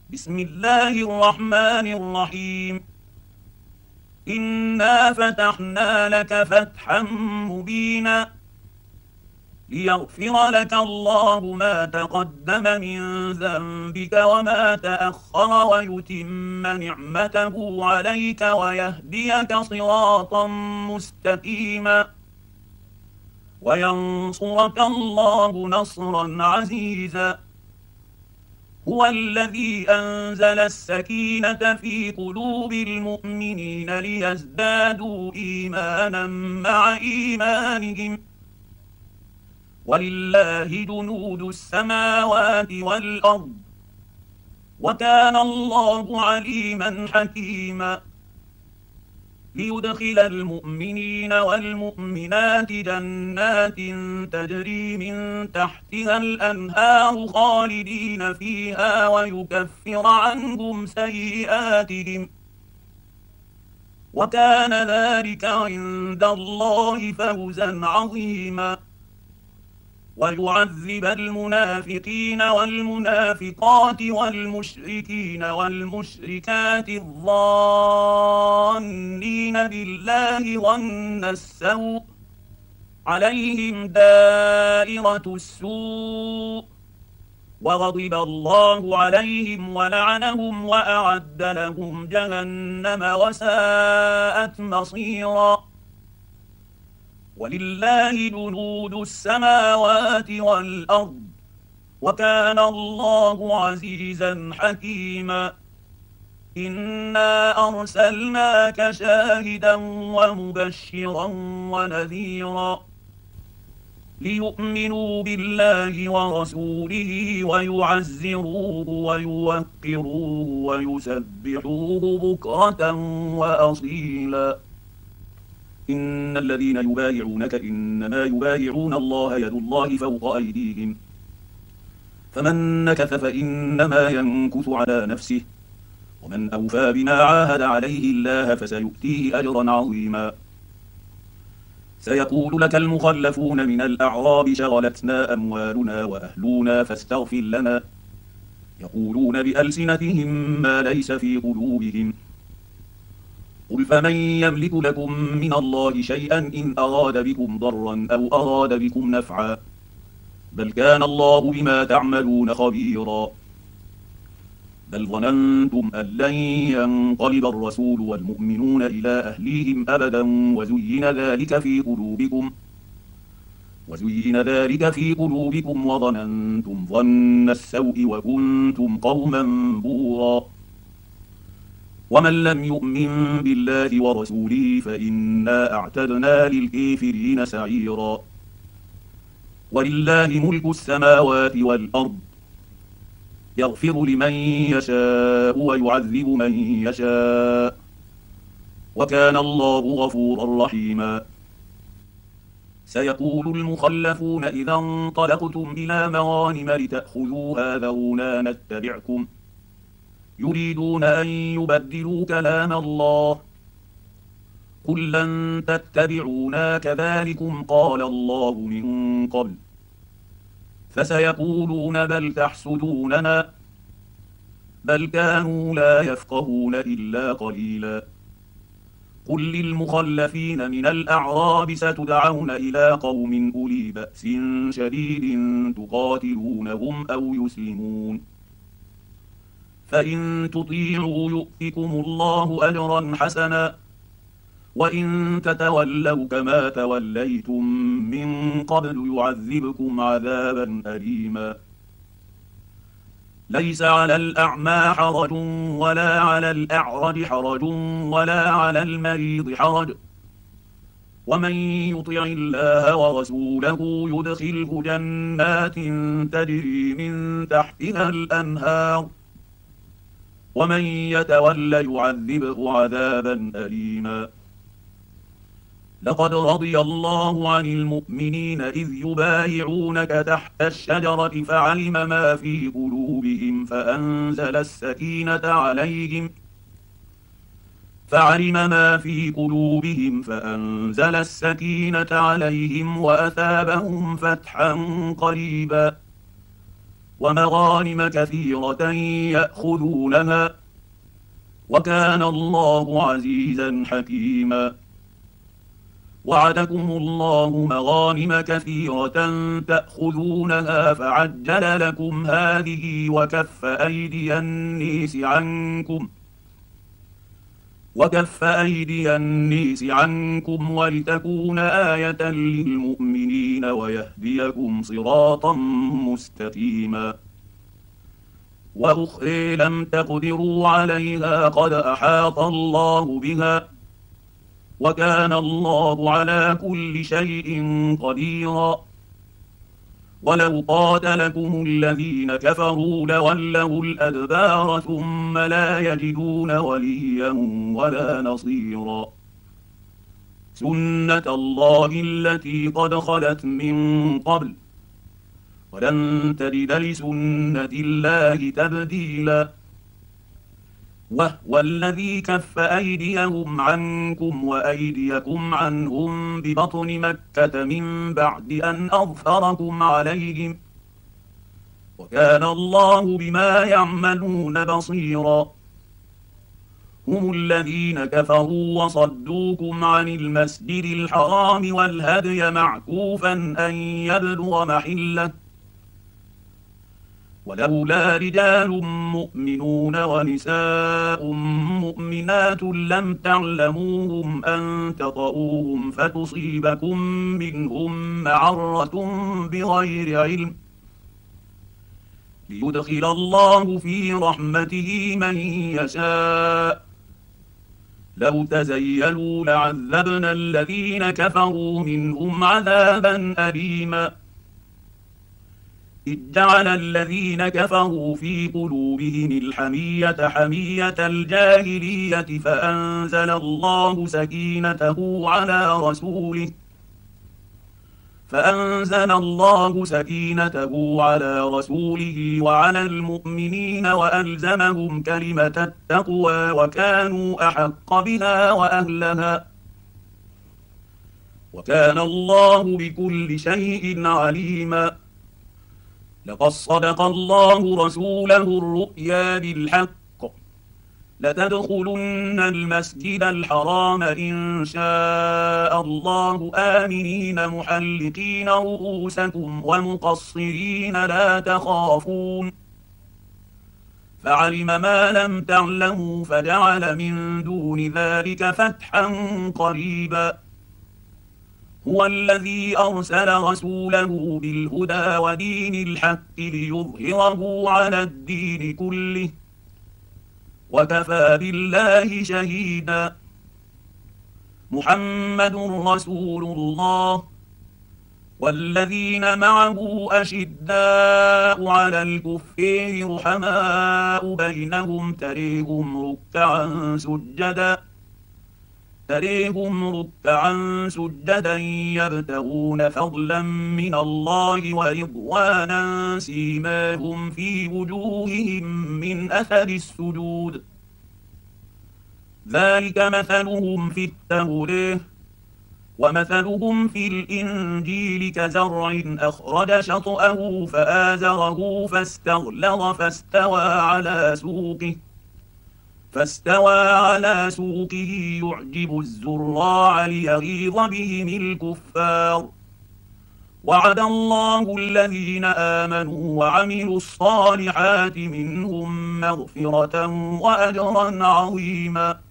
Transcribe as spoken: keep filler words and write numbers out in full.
بسم الله الرحمن الرحيم. إنا فتحنا لك فتحا مبينا ليغفر لك الله ما تقدم من ذنبك وما تأخر ويتم نعمته عليك ويهديك صراطا مستقيما وينصرك الله نصرا عزيزا. هو الذي أنزل السكينة في قلوب المؤمنين ليزدادوا إيمانا مع إيمانهم ولله جنود السماوات والأرض وكان الله عليما حكيما. ليدخل المؤمنين والمؤمنات جنات تجري من تحتها الأنهار خالدين فيها ويكفر عنهم سيئاتهم وكان ذلك عند الله فوزا عظيما. ويعذب المنافقين والمنافقات والمشركين والمشركات الظانين بالله ظن السوء عليهم دائرة السوء وغضب الله عليهم ولعنهم وأعد لهم جهنم وساءت مصيرا. ولله جنود السماوات والأرض وكان الله عزيزا حكيما. إنا أرسلناك شاهدا ومبشرا ونذيرا ليؤمنوا بالله ورسوله ويعزروه ويوقروه ويسبحوه بكرة وأصيلا. إن الذين يبايعونك إنما يبايعون الله يد الله فوق أيديهم فمن نكث فإنما ينكث على نفسه ومن أوفى بما عاهد عليه الله فسيؤتيه أجرا عظيما. سيقول لك المخلفون من الأعراب شغلتنا أموالنا وأهلنا فاستغفر لنا يقولون بألسنتهم ما ليس في قلوبهم قل فمن يملك لكم من الله شيئا إن أراد بكم ضرا أو أراد بكم نفعا بل كان الله بما تعملون خبيرا. بل ظننتم أن لن ينقلب الرسول والمؤمنون إلى أهليهم أبدا وزين ذلك في قلوبكم وزين ذلك في قلوبكم وظننتم ظن السوء وكنتم قوما بورا. ومن لم يؤمن بالله ورسوله فإنا أعتدنا للكافرين سعيرا. ولله ملك السماوات والأرض يغفر لمن يشاء ويعذب من يشاء وكان الله غفورا رحيما. سيقول المخلفون إذا انطلقتم إلى مغانم لتأخذوها ذرونا نتبعكم يريدون أن يبدلوا كلام الله قل لن تتبعونا كذلكم قال الله من قبل فسيقولون بل تحسدوننا بل كانوا لا يفقهون إلا قليلا. قل للمخلفين من الأعراب ستدعون إلى قوم أولي بأس شديد تقاتلونهم أو يسلمون فإن تطيعوا يؤتكم الله أجرا حسنا وإن تتولوا كما توليتم من قبل يعذبكم عذابا أليما. ليس على الأعمى حرج ولا على الأعرج حرج ولا على المريض حرج ومن يطع الله ورسوله يدخله جنات تجري من تحتها الأنهار ومن يتول يعذبه عذابا أليما. لقد رضي الله عن المؤمنين إذ يبايعونك تحت الشجرة فعلم ما في قلوبهم فأنزل السكينة عليهم فعلم ما في قلوبهم فأنزل السكينة عليهم وأثابهم فتحا قريبا. ومغانم كثيرة يأخذونها، وكان الله عزيزا حكيما. وعدكم الله مغانم كثيرة تأخذونها فعجل لكم هذه وكف أيدي النيس عنكم وكف أيدي النيس عنكم ولتكون آية للمؤمنين ويهديكم صراطا مستقيما. وأخرى لم تقدروا عليها قد أحاط الله بها، وكان الله على كل شيء قديرا. ولو قاتلكم الذين كفروا لولوا الأدبار ثم لا يجدون وليا ولا نصيرا. سنة الله التي قد خلت من قبل، ولن تجد لسنة الله تبديلا. وهو الذي كف أيديهم عنكم وأيديكم عنهم ببطن مكة من بعد أن أظفركم عليهم، وكان الله بما يعملون بصيرا. هم الذين كفروا وصدوكم عن المسجد الحرام والهدي معكوفا أن يبلغ محله، ولولا رجال مؤمنون ونساء مؤمنات لم تعلموهم أن تطؤوهم فتصيبكم منهم معرة بغير علم، ليدخل الله في رحمته من يشاء. لو تزيلوا لعذبنا الذين كفروا منهم عذابا أليما. إذ جعل الذين كفروا في قلوبهم الحمية حمية الجاهلية فأنزل الله سكينته على رسوله فأنزل الله سكينته على رسوله وعلى المؤمنين وألزمهم كلمة التقوى وكانوا أحق بها وأهلها، وكان الله بكل شيء عليما. لقد صدق الله رسوله الرؤيا بالحق، لتدخلن المسجد الحرام إن شاء الله آمنين محلقين رؤوسكم ومقصرين لا تخافون، فعلم ما لم تعلموا فجعل من دون ذلك فتحا قريبا. هو الذي أرسل رسوله بالهدى ودين الحق ليظهره على الدين كله، وكفى بالله شهيدا. محمد رسول الله، والذين معه أشداء على الكفار رحماء بينهم تريهم ركعا سجدا تريهم ركعا سجدا يبتغون فضلا من الله ورضوانا سيماهم في وجوههم من أثر السجود، ذلك مثلهم في التوراة ومثلهم في الإنجيل كزرع أخرج شطأه فآزره فاستغلظ فاستوى على سوقه فاستوى على سوقه يعجب الزراع ليغيظ بهم الكفار. وعد الله الذين آمنوا وعملوا الصالحات منهم مغفرة وأجرا عظيما.